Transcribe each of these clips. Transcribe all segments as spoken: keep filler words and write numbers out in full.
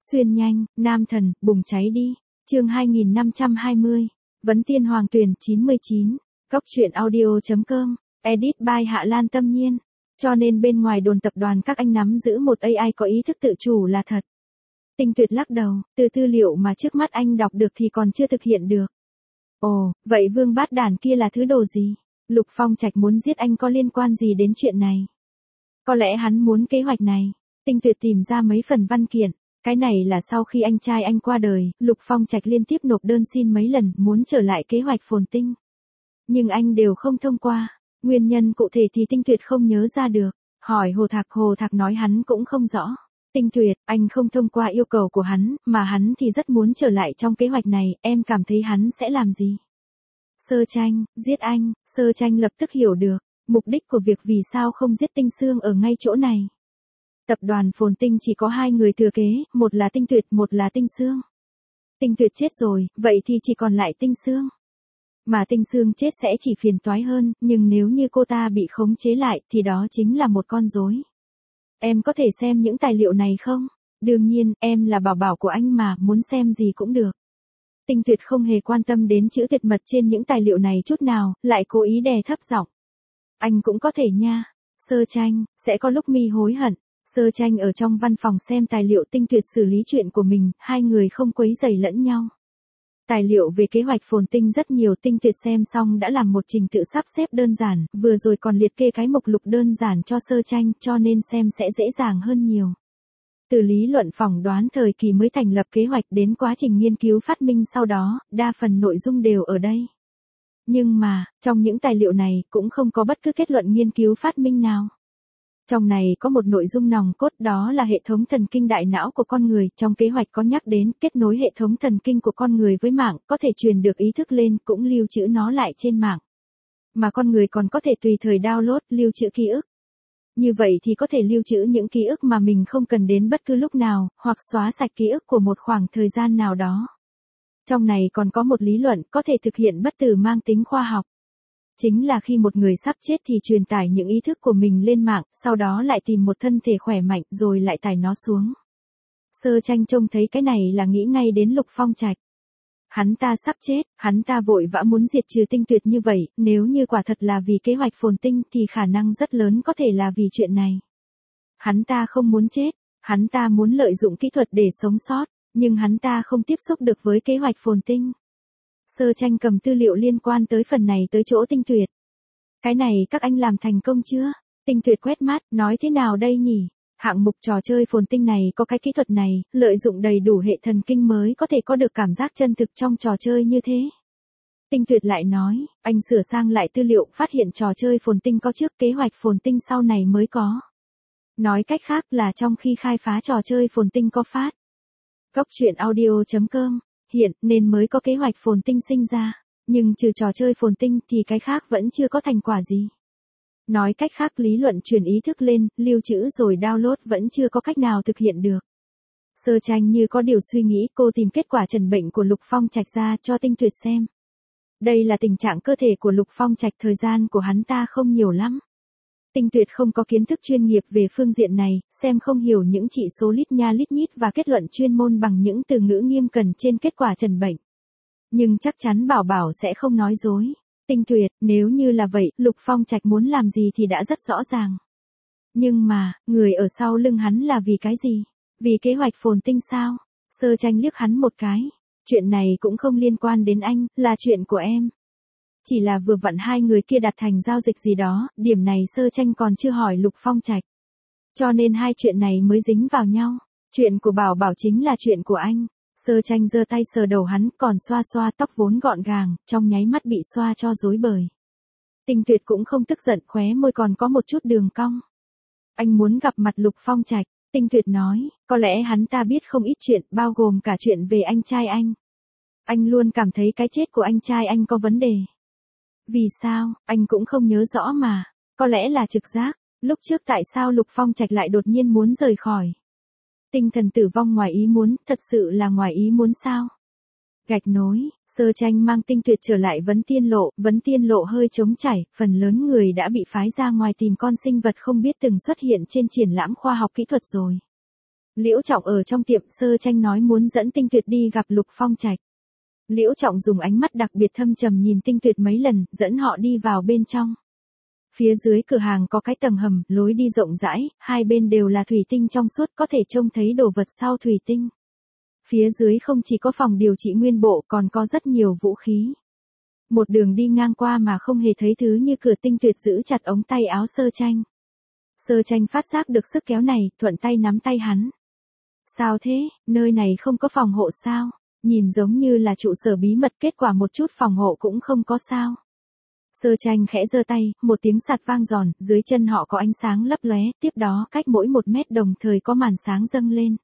Xuyên nhanh, nam thần, bùng cháy đi. Chương hai nghìn năm trăm hai mươi. Vấn Tiên Hoàng Tuyển chín mươi chín. Cóc truyện audio chấm com. Edit by Hạ Lan Tâm Nhiên. Cho nên bên ngoài đồn tập đoàn các anh nắm giữ một a i có ý thức tự chủ là thật. Tinh Tuyệt lắc đầu, từ tư liệu mà trước mắt anh đọc được thì còn chưa thực hiện được. Ồ, vậy Vương Bát Đản kia là thứ đồ gì? Lục Phong Trạch muốn giết anh có liên quan gì đến chuyện này? Có lẽ hắn muốn kế hoạch này. Tinh Tuyệt tìm ra mấy phần văn kiện. Cái này là sau khi anh trai anh qua đời, Lục Phong Trạch liên tiếp nộp đơn xin mấy lần muốn trở lại kế hoạch phồn tinh. Nhưng anh đều không thông qua. Nguyên nhân cụ thể thì Tinh Tuyệt không nhớ ra được. Hỏi Hồ Thạc, Hồ Thạc nói hắn cũng không rõ. Tinh Tuyệt, anh không thông qua yêu cầu của hắn, mà hắn thì rất muốn trở lại trong kế hoạch này, em cảm thấy hắn sẽ làm gì? Sơ Tranh, giết anh. Sơ Tranh lập tức hiểu được, mục đích của việc vì sao không giết Tinh Sương ở ngay chỗ này. Tập đoàn Phồn Tinh chỉ có hai người thừa kế, một là Tinh Tuyệt, một là Tinh Sương. Tinh Tuyệt chết rồi, vậy thì chỉ còn lại Tinh Sương. Mà Tinh Sương chết sẽ chỉ phiền toái hơn, nhưng nếu như cô ta bị khống chế lại thì đó chính là một con rối. Em có thể xem những tài liệu này không? Đương nhiên, em là bảo bảo của anh mà, muốn xem gì cũng được. Tinh Tuyệt không hề quan tâm đến chữ tuyệt mật trên những tài liệu này chút nào, lại cố ý đè thấp giọng. Anh cũng có thể nha. Sơ Tranh, sẽ có lúc mi hối hận. Sơ Tranh ở trong văn phòng xem tài liệu Tinh Tuyệt xử lý chuyện của mình, hai người không quấy rầy lẫn nhau. Tài liệu về kế hoạch phồn tinh rất nhiều, Tinh Tuyệt xem xong đã làm một trình tự sắp xếp đơn giản, vừa rồi còn liệt kê cái mục lục đơn giản cho Sơ Tranh, cho nên xem sẽ dễ dàng hơn nhiều. Từ lý luận phỏng đoán thời kỳ mới thành lập kế hoạch đến quá trình nghiên cứu phát minh sau đó, đa phần nội dung đều ở đây. Nhưng mà, trong những tài liệu này cũng không có bất cứ kết luận nghiên cứu phát minh nào. Trong này có một nội dung nòng cốt, đó là hệ thống thần kinh đại não của con người, trong kế hoạch có nhắc đến kết nối hệ thống thần kinh của con người với mạng, có thể truyền được ý thức lên, cũng lưu trữ nó lại trên mạng. Mà con người còn có thể tùy thời download, lưu trữ ký ức. Như vậy thì có thể lưu trữ những ký ức mà mình không cần đến bất cứ lúc nào, hoặc xóa sạch ký ức của một khoảng thời gian nào đó. Trong này còn có một lý luận có thể thực hiện bất tử mang tính khoa học. Chính là khi một người sắp chết thì truyền tải những ý thức của mình lên mạng, sau đó lại tìm một thân thể khỏe mạnh rồi lại tải nó xuống. Sơ Tranh trông thấy cái này là nghĩ ngay đến Lục Phong Trạch. Hắn ta sắp chết, hắn ta vội vã muốn diệt trừ Tinh Tuyệt như vậy, nếu như quả thật là vì kế hoạch phồn tinh thì khả năng rất lớn có thể là vì chuyện này. Hắn ta không muốn chết, hắn ta muốn lợi dụng kỹ thuật để sống sót, nhưng hắn ta không tiếp xúc được với kế hoạch phồn tinh. Sơ Tranh cầm tư liệu liên quan tới phần này tới chỗ Tinh Tuyệt. Cái này các anh làm thành công chưa? Tinh Tuyệt quét mắt, nói thế nào đây nhỉ? Hạng mục trò chơi phồn tinh này có cái kỹ thuật này, lợi dụng đầy đủ hệ thần kinh mới có thể có được cảm giác chân thực trong trò chơi như thế. Tinh Tuyệt lại nói, anh sửa sang lại tư liệu, phát hiện trò chơi phồn tinh có trước, kế hoạch phồn tinh sau này mới có. Nói cách khác là trong khi khai phá trò chơi phồn tinh có phát. Cóc truyện audio chấm com. Hiện, nên mới có kế hoạch phồn tinh sinh ra, nhưng trừ trò chơi phồn tinh thì cái khác vẫn chưa có thành quả gì. Nói cách khác lý luận truyền ý thức lên, lưu trữ rồi download vẫn chưa có cách nào thực hiện được. Sơ Tranh như có điều suy nghĩ, cô tìm kết quả trần bệnh của Lục Phong Trạch ra cho Tinh Tuyệt xem. Đây là tình trạng cơ thể của Lục Phong Trạch, thời gian của hắn ta không nhiều lắm. Tinh Tuyệt không có kiến thức chuyên nghiệp về phương diện này, xem không hiểu những chỉ số lít nha lít nhít và kết luận chuyên môn bằng những từ ngữ nghiêm cẩn trên kết quả trần bệnh. Nhưng chắc chắn bảo bảo sẽ không nói dối. Tinh Tuyệt, nếu như là vậy, Lục Phong Trạch muốn làm gì thì đã rất rõ ràng. Nhưng mà, người ở sau lưng hắn là vì cái gì? Vì kế hoạch phồn tinh sao? Sơ Tranh liếc hắn một cái. Chuyện này cũng không liên quan đến anh, là chuyện của em. Chỉ là vừa vặn hai người kia đặt thành giao dịch gì đó, điểm này Sơ Tranh còn chưa hỏi Lục Phong Trạch. Cho nên hai chuyện này mới dính vào nhau. Chuyện của bảo bảo chính là chuyện của anh. Sơ Tranh giơ tay sờ đầu hắn, còn xoa xoa tóc vốn gọn gàng, trong nháy mắt bị xoa cho rối bời. Tinh Tuyệt cũng không tức giận, khóe môi còn có một chút đường cong. Anh muốn gặp mặt Lục Phong Trạch, Tinh Tuyệt nói, có lẽ hắn ta biết không ít chuyện, bao gồm cả chuyện về anh trai anh. Anh luôn cảm thấy cái chết của anh trai anh có vấn đề. Vì sao, anh cũng không nhớ rõ mà, có lẽ là trực giác, lúc trước tại sao Lục Phong Trạch lại đột nhiên muốn rời khỏi. Tinh thần tử vong ngoài ý muốn, thật sự là ngoài ý muốn sao? Gạch nối, Sơ Tranh mang Tinh Tuyệt trở lại Vấn Tiên Lộ, Vấn Tiên Lộ hơi trống trải, phần lớn người đã bị phái ra ngoài tìm con sinh vật không biết từng xuất hiện trên triển lãm khoa học kỹ thuật rồi. Liễu Trọng ở trong tiệm Sơ Tranh nói muốn dẫn Tinh Tuyệt đi gặp Lục Phong Trạch. Liễu Trọng dùng ánh mắt đặc biệt thâm trầm nhìn Tinh Tuyệt mấy lần, dẫn họ đi vào bên trong. Phía dưới cửa hàng có cái tầng hầm, lối đi rộng rãi, hai bên đều là thủy tinh trong suốt, có thể trông thấy đồ vật sau thủy tinh. Phía dưới không chỉ có phòng điều trị nguyên bộ, còn có rất nhiều vũ khí. Một đường đi ngang qua mà không hề thấy thứ như cửa. Tinh Tuyệt giữ chặt ống tay áo Sơ Tranh. Sơ Tranh phát giác được sức kéo này, thuận tay nắm tay hắn. Sao thế, nơi này không có phòng hộ sao? Nhìn giống như là trụ sở bí mật, kết quả một chút phòng hộ cũng không có sao. Sơ Tranh khẽ giơ tay, một tiếng sạt vang giòn, dưới chân họ có ánh sáng lấp lóe, tiếp đó cách mỗi một mét đồng thời có màn sáng dâng lên.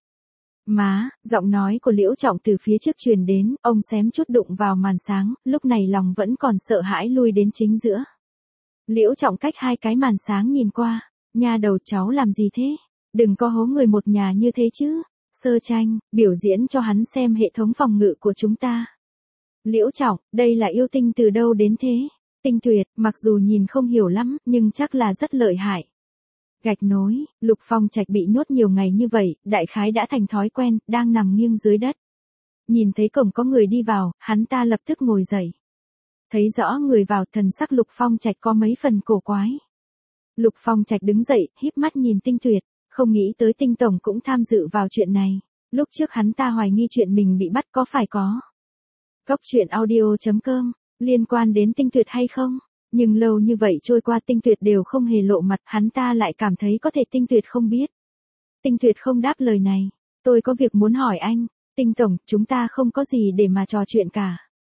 Má, giọng nói của Liễu Trọng từ phía trước truyền đến, ông xém chút đụng vào màn sáng, lúc này lòng vẫn còn sợ hãi lui đến chính giữa. Liễu Trọng cách hai cái màn sáng nhìn qua, nha đầu cháu làm gì thế? Đừng có hố người một nhà như thế chứ. Sơ Tranh, biểu diễn cho hắn xem hệ thống phòng ngự của chúng ta. Liễu Trọng, đây là yêu tinh từ đâu đến thế? Tinh Tuyệt, mặc dù nhìn không hiểu lắm, nhưng chắc là rất lợi hại. Gạch nối, Lục Phong Trạch bị nhốt nhiều ngày như vậy, đại khái đã thành thói quen, đang nằm nghiêng dưới đất. Nhìn thấy cổng có người đi vào, hắn ta lập tức ngồi dậy. Thấy rõ người vào, thần sắc Lục Phong Trạch có mấy phần cổ quái. Lục Phong Trạch đứng dậy, híp mắt nhìn Tinh Tuyệt, không nghĩ tới Tinh Tổng cũng tham dự vào chuyện này. Lúc trước hắn ta hoài nghi chuyện mình bị bắt có phải có. Cốc truyện audio chấm com, liên quan đến Tinh Tuyệt hay không? Nhưng lâu như vậy trôi qua Tinh Tuyệt đều không hề lộ mặt, hắn ta lại cảm thấy có thể Tinh Tuyệt không biết. Tinh Tuyệt không đáp lời này. Tôi có việc muốn hỏi anh, Tinh Tổng, chúng ta không có gì để mà trò chuyện cả.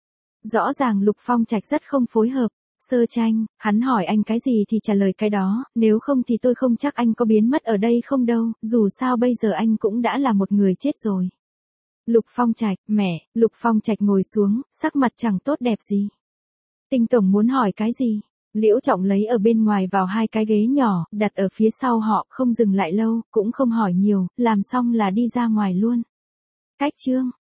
Rõ ràng Lục Phong Trạch rất không phối hợp. Sơ Tranh, hắn hỏi anh cái gì thì trả lời cái đó, nếu không thì tôi không chắc anh có biến mất ở đây không đâu, dù sao bây giờ anh cũng đã là một người chết rồi. Lục Phong Trạch, mẹ, Lục Phong Trạch ngồi xuống, sắc mặt chẳng tốt đẹp gì. Tinh Tổng muốn hỏi cái gì? Liễu Trọng lấy ở bên ngoài vào hai cái ghế nhỏ, đặt ở phía sau họ, không dừng lại lâu, cũng không hỏi nhiều, làm xong là đi ra ngoài luôn. Cách chương.